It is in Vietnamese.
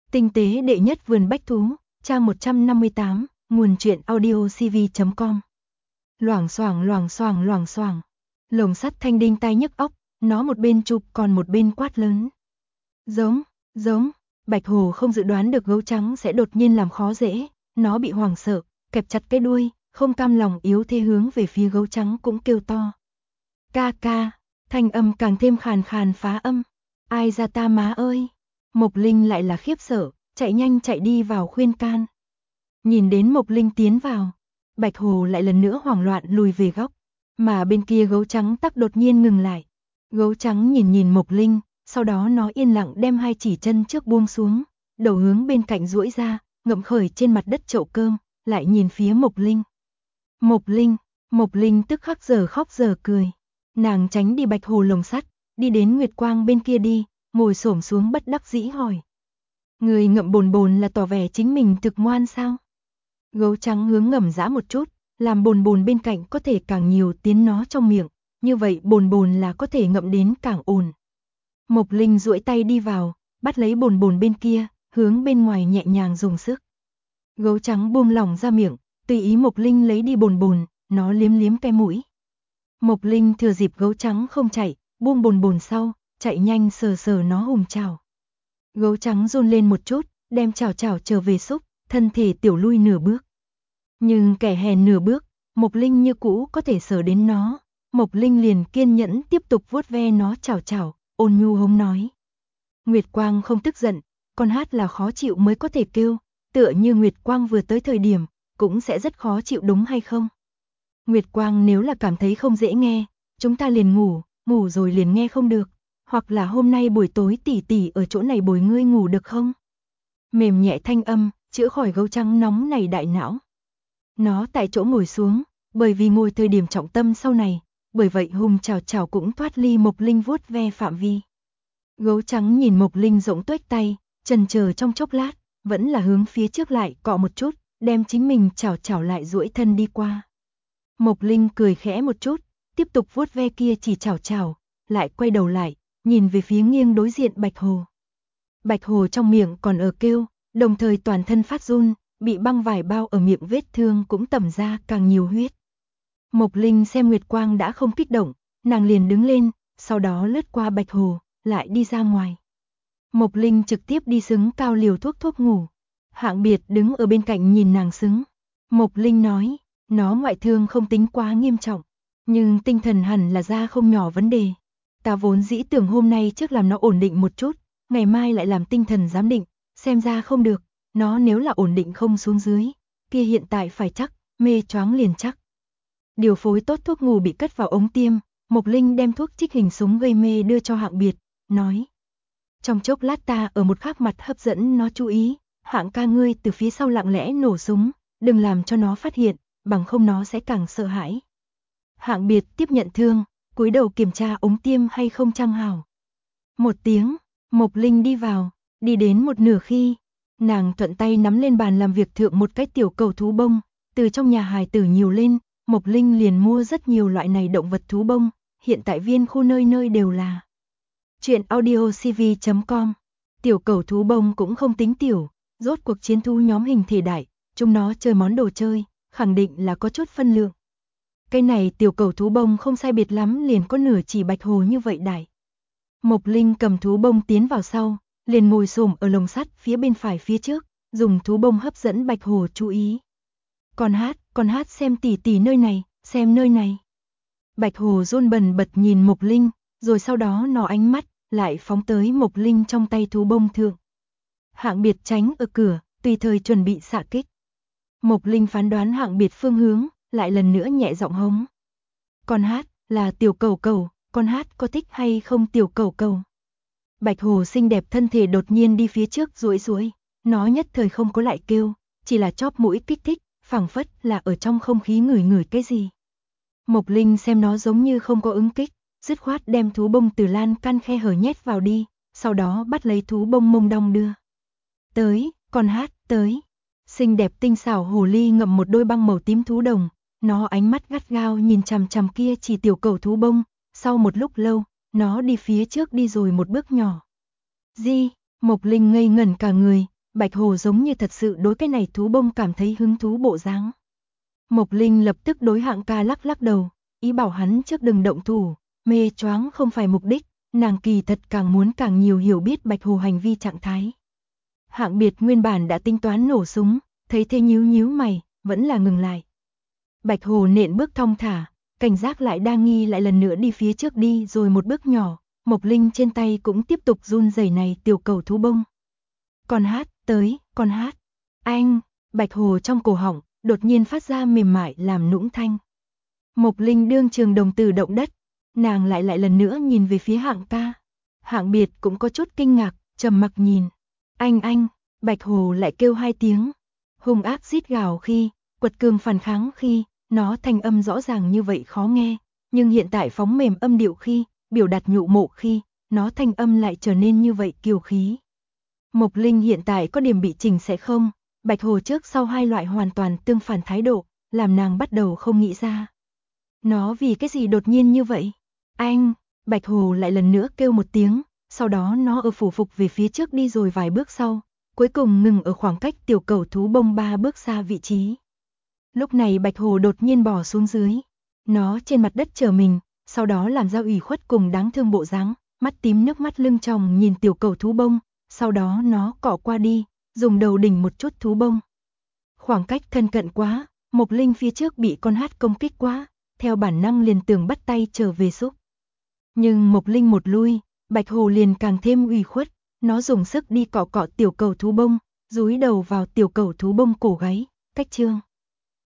Tinh tế đệ nhất vườn bách thú, trang 158, nguồn truyện audiocv.com. Loảng xoảng. Lồng sắt thanh đinh tai nhức óc, nó một bên chụp còn một bên quát lớn. Giống. Bạch Hồ không dự đoán được gấu trắng sẽ đột nhiên làm khó dễ, nó bị hoảng sợ, kẹp chặt cái đuôi, không cam lòng yếu thế hướng về phía gấu trắng cũng kêu to. Ca, thanh âm càng thêm khàn khàn phá âm. Ai ra ta má ơi! Mộc Linh lại là khiếp sợ, chạy nhanh chạy đi vào khuyên can. Nhìn đến Mộc Linh tiến vào, Bạch Hồ lại lần nữa hoảng loạn lùi về góc, mà bên kia gấu trắng tắc đột nhiên ngừng lại. Gấu trắng nhìn Mộc Linh, sau đó nó yên lặng đem hai chỉ chân trước buông xuống, đầu hướng bên cạnh duỗi ra, ngậm khởi trên mặt đất chậu cơm, lại nhìn phía Mộc Linh. Mộc Linh tức khắc giờ khóc giờ cười. Nàng tránh đi Bạch Hồ lồng sắt, đi đến Nguyệt Quang bên kia đi, ngồi xổm xuống bất đắc dĩ hỏi. Người ngậm bồn bồn là tỏ vẻ chính mình thực ngoan sao? Gấu trắng hướng ngầm dã một chút, làm bồn bồn bên cạnh có thể càng nhiều tiến nó trong miệng, như vậy bồn bồn là có thể ngậm đến càng ổn. Mộc Linh duỗi tay đi vào, bắt lấy bồn bồn bên kia, hướng bên ngoài nhẹ nhàng dùng sức. Gấu trắng buông lỏng ra miệng, tùy ý Mộc Linh lấy đi bồn bồn, nó liếm cái mũi. Mộc Linh thừa dịp gấu trắng không chạy, buông bồn bồn sau, chạy nhanh sờ nó hùng chảo. Gấu trắng run lên một chút, đem chảo trở về xúc, thân thể tiểu lui nửa bước. Nhưng kẻ hèn nửa bước, Mộc Linh như cũ có thể sờ đến nó. Mộc Linh liền kiên nhẫn tiếp tục vuốt ve nó chảo, ôn nhu hống nói. Nguyệt Quang không tức giận, con hát là khó chịu mới có thể kêu, tựa như Nguyệt Quang vừa tới thời điểm, cũng sẽ rất khó chịu đúng hay không? Nguyệt Quang nếu là cảm thấy không dễ nghe, chúng ta liền ngủ rồi liền nghe không được, hoặc là hôm nay buổi tối tỷ tỷ ở chỗ này bồi ngươi ngủ được không? Mềm nhẹ thanh âm, chữa khỏi gấu trắng nóng này đại não. Nó tại chỗ ngồi xuống, bởi vì ngồi thời điểm trọng tâm sau này, bởi vậy hùng chảo cũng thoát ly Mộc Linh vuốt ve phạm vi. Gấu trắng nhìn Mộc Linh rỗng tuếch tay, chần chờ trong chốc lát, vẫn là hướng phía trước lại cọ một chút, đem chính mình chảo lại duỗi thân đi qua. Mộc Linh cười khẽ một chút, tiếp tục vuốt ve kia chỉ chảo, lại quay đầu lại, nhìn về phía nghiêng đối diện Bạch Hồ. Bạch Hồ trong miệng còn ở kêu, đồng thời toàn thân phát run, bị băng vải bao ở miệng vết thương cũng tẩm ra càng nhiều huyết. Mộc Linh xem Nguyệt Quang đã không kích động, nàng liền đứng lên, sau đó lướt qua Bạch Hồ, lại đi ra ngoài. Mộc Linh trực tiếp đi xứng cao liều thuốc ngủ. Hạng Biệt đứng ở bên cạnh nhìn nàng xứng. Mộc Linh nói, nó ngoại thương không tính quá nghiêm trọng, nhưng tinh thần hẳn là ra không nhỏ vấn đề. Ta vốn dĩ tưởng hôm nay trước làm nó ổn định một chút, ngày mai lại làm tinh thần giám định, xem ra không được, nó nếu là ổn định không xuống dưới, kia hiện tại phải chắc, mê choáng liền chắc. Điều phối tốt thuốc ngủ bị cất vào ống tiêm, Mộc Linh đem thuốc trích hình súng gây mê đưa cho Hạng Biệt, nói. Trong chốc lát ta ở một khác mặt hấp dẫn nó chú ý, Hạng ca ngươi từ phía sau lặng lẽ nổ súng, đừng làm cho nó phát hiện, bằng không nó sẽ càng sợ hãi. Hạng Biệt tiếp nhận thương, cúi đầu kiểm tra ống tiêm hay không trang hảo. Một tiếng, Mộc Linh đi vào, đi đến một nửa khi, nàng thuận tay nắm lên bàn làm việc thượng một cái tiểu cầu thú bông, từ trong nhà hài tử nhiều lên, Mộc Linh liền mua rất nhiều loại này động vật thú bông, hiện tại viên khu nơi nơi đều là. Chuyện audiocv.com. Tiểu cầu thú bông cũng không tính tiểu, rốt cuộc chiến thú nhóm hình thể đại, chúng nó chơi món đồ chơi, khẳng định là có chút phân lượng. Cái này tiểu cầu thú bông không sai biệt lắm liền có nửa chỉ Bạch Hồ như vậy đại. Mộc Linh cầm thú bông tiến vào sau, liền ngồi xổm ở lồng sắt phía bên phải phía trước, dùng thú bông hấp dẫn Bạch Hồ chú ý. Con hát xem tỉ nơi này, xem nơi này. Bạch Hồ run bần bật nhìn Mộc Linh, rồi sau đó nó ánh mắt lại phóng tới Mộc Linh trong tay thú bông thượng. Hạng Biệt tránh ở cửa, tùy thời chuẩn bị xạ kích. Mộc Linh phán đoán Hạng Biệt phương hướng, lại lần nữa nhẹ giọng hống. Con hát là tiểu cầu, con hát có thích hay không tiểu cầu? Bạch Hồ xinh đẹp thân thể đột nhiên đi phía trước duỗi, nó nhất thời không có lại kêu, chỉ là chóp mũi kích thích, phảng phất là ở trong không khí ngửi cái gì. Mộc Linh xem nó giống như không có ứng kích, dứt khoát đem thú bông từ lan can khe hở nhét vào đi, sau đó bắt lấy thú bông mông đong đưa. Tới, con hát, tới. Xinh đẹp tinh xảo hồ ly ngậm một đôi băng màu tím thú đồng, nó ánh mắt gắt gao nhìn chằm kia chỉ tiểu cầu thú bông, sau một lúc lâu, nó đi phía trước đi rồi một bước nhỏ. Di, Mộc Linh ngây ngẩn cả người, Bạch Hồ giống như thật sự đối cái này thú bông cảm thấy hứng thú bộ dáng. Mộc Linh lập tức đối Hạng ca lắc lắc đầu, ý bảo hắn trước đừng động thủ, mê choáng không phải mục đích, nàng kỳ thật càng muốn càng nhiều hiểu biết Bạch Hồ hành vi trạng thái. Hạng Biệt nguyên bản đã tính toán nổ súng, thấy thế nhíu nhíu mày, vẫn là ngừng lại. Bạch Hồ nện bước thong thả, cảnh giác lại đa nghi lại lần nữa đi phía trước đi rồi một bước nhỏ, Mộc Linh trên tay cũng tiếp tục run rẩy này tiểu cầu thú bông. Con hát, tới, con hát. Anh, Bạch Hồ trong cổ họng, đột nhiên phát ra mềm mại làm nũng thanh. Mộc Linh đương trường đồng tử động đất, nàng lại lần nữa nhìn về phía Hạng ca. Hạng Biệt cũng có chút kinh ngạc, trầm mặc nhìn. Anh, Bạch Hồ lại kêu hai tiếng. Hung ác rít gào khi, quật cường phản kháng khi, nó thanh âm rõ ràng như vậy khó nghe, nhưng hiện tại phóng mềm âm điệu khi, biểu đạt nhụ mộ khi, nó thanh âm lại trở nên như vậy kiều khí. Mộc Linh hiện tại có điểm bị chỉnh sẽ không, Bạch Hồ trước sau hai loại hoàn toàn tương phản thái độ, làm nàng bắt đầu không nghĩ ra. Nó vì cái gì đột nhiên như vậy? Anh, Bạch Hồ lại lần nữa kêu một tiếng, sau đó nó phủ phục về phía trước đi rồi vài bước sau, cuối cùng ngừng ở khoảng cách tiểu cầu thú bông 3 bước xa vị trí. Lúc này Bạch Hồ đột nhiên bò xuống dưới, nó trên mặt đất chờ mình, sau đó làm ra ủy khuất cùng đáng thương bộ dáng, mắt tím nước mắt lưng tròng nhìn tiểu cầu thú bông, sau đó nó cọ qua đi, dùng đầu đỉnh một chút thú bông. Khoảng cách thân cận quá, Mộc Linh phía trước bị con hát công kích quá, theo bản năng liền tưởng bắt tay trở về xúc. Nhưng Mộc Linh một lui, Bạch Hồ liền càng thêm ủy khuất, nó dùng sức đi cọ cọ tiểu cầu thú bông, dúi đầu vào tiểu cầu thú bông cổ gáy, cách trương.